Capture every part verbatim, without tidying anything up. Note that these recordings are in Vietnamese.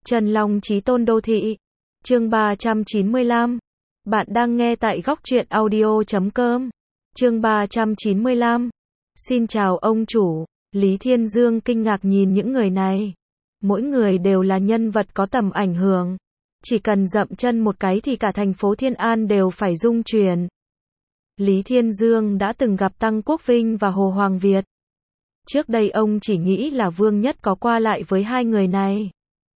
Trần Long Chí Tôn Đô Thị. Chương ba trăm chín mươi lăm. Bạn đang nghe tại góc truyện audio chấm com. Chương ba trăm chín mươi lăm. Xin chào ông chủ. Lý Thiên Dương kinh ngạc nhìn những người này. Mỗi người đều là nhân vật có tầm ảnh hưởng. Chỉ cần dậm chân một cái thì cả thành phố Thiên An đều phải rung chuyển. Lý Thiên Dương đã từng gặp Tăng Quốc Vinh và Hồ Hoàng Việt. Trước đây ông chỉ nghĩ là Vương Nhất có qua lại với hai người này.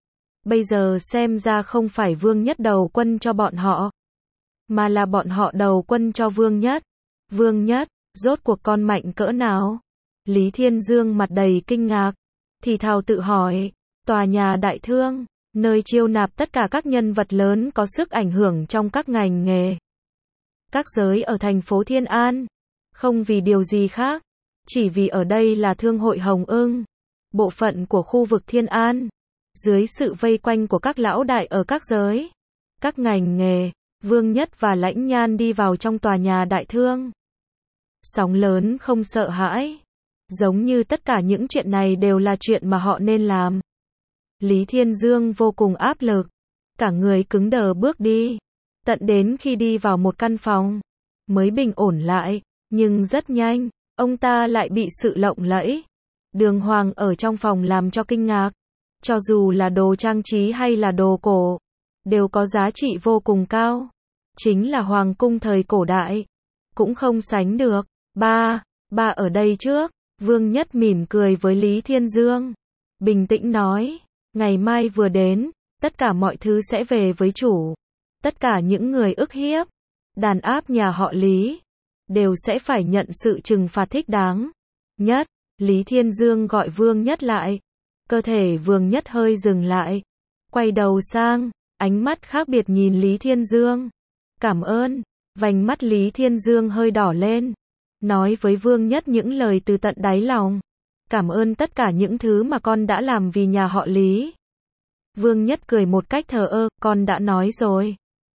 Bây giờ xem ra không phải Vương Nhất đầu quân cho bọn họ, mà là bọn họ đầu quân cho Vương Nhất. Vương Nhất, rốt cuộc con mạnh cỡ nào? Lý Thiên Dương mặt đầy kinh ngạc, thì thào tự hỏi. Tòa nhà Đại Thương, nơi chiêu nạp tất cả các nhân vật lớn có sức ảnh hưởng trong các ngành nghề, các giới ở thành phố Thiên An. Không vì điều gì khác, chỉ vì ở đây là Thương hội Hồng Ưng, bộ phận của khu vực Thiên An. Dưới sự vây quanh của các lão đại ở các giới, các ngành nghề, Vương Nhất và Lãnh Nhan đi vào trong tòa nhà Đại Thương. Sóng lớn không sợ hãi, giống như tất cả những chuyện này đều là chuyện mà họ nên làm. Lý Thiên Dương vô cùng áp lực, cả người cứng đờ bước đi, tận đến khi đi vào một căn phòng, mới bình ổn lại, nhưng rất nhanh, ông ta lại bị sự lộng lẫy, đường hoàng ở trong phòng làm cho kinh ngạc. Cho dù là đồ trang trí hay là đồ cổ, đều có giá trị vô cùng cao. Chính là hoàng cung thời cổ đại, cũng không sánh được. Ba, ba ở đây trước. Vương Nhất mỉm cười với Lý Thiên Dương, bình tĩnh nói, ngày mai vừa đến, tất cả mọi thứ sẽ về với chủ. Tất cả những người ức hiếp, đàn áp nhà họ Lý, đều sẽ phải nhận sự trừng phạt thích đáng. Nhất, Lý Thiên Dương gọi Vương Nhất lại. Cơ thể Vương Nhất hơi dừng lại, quay đầu sang, ánh mắt khác biệt nhìn Lý Thiên Dương. Cảm ơn. Vành mắt Lý Thiên Dương hơi đỏ lên, nói với Vương Nhất những lời từ tận đáy lòng. Cảm ơn tất cả những thứ mà con đã làm vì nhà họ Lý. Vương Nhất cười một cách thờ ơ, con đã nói rồi.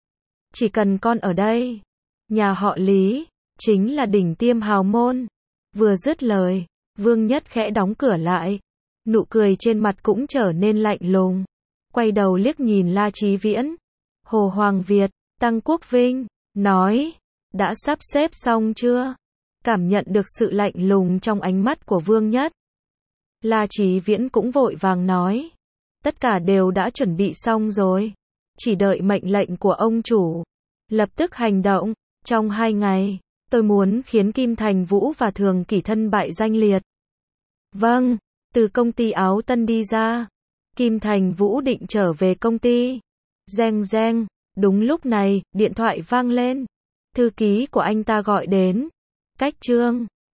Chỉ cần con ở đây, nhà họ Lý chính là đỉnh tiêm hào môn. Vừa dứt lời, Vương Nhất khẽ đóng cửa lại. Nụ cười trên mặt cũng trở nên lạnh lùng. Quay đầu liếc nhìn La Chí Viễn, Hồ Hoàng Việt, Tăng Quốc Vinh, nói, đã sắp xếp xong chưa? Cảm nhận được sự lạnh lùng trong ánh mắt của Vương Nhất, La Chí Viễn cũng vội vàng nói, tất cả đều đã chuẩn bị xong rồi, chỉ đợi mệnh lệnh của ông chủ. Lập tức hành động, trong hai ngày, tôi muốn khiến Kim Thành Vũ và Thường Kỷ thân bại danh liệt. Vâng. Từ công ty áo tân đi ra, Kim Thành Vũ định trở về công ty. Reng reng, đúng lúc này, điện thoại vang lên. Thư ký của anh ta gọi đến. Cách Trương,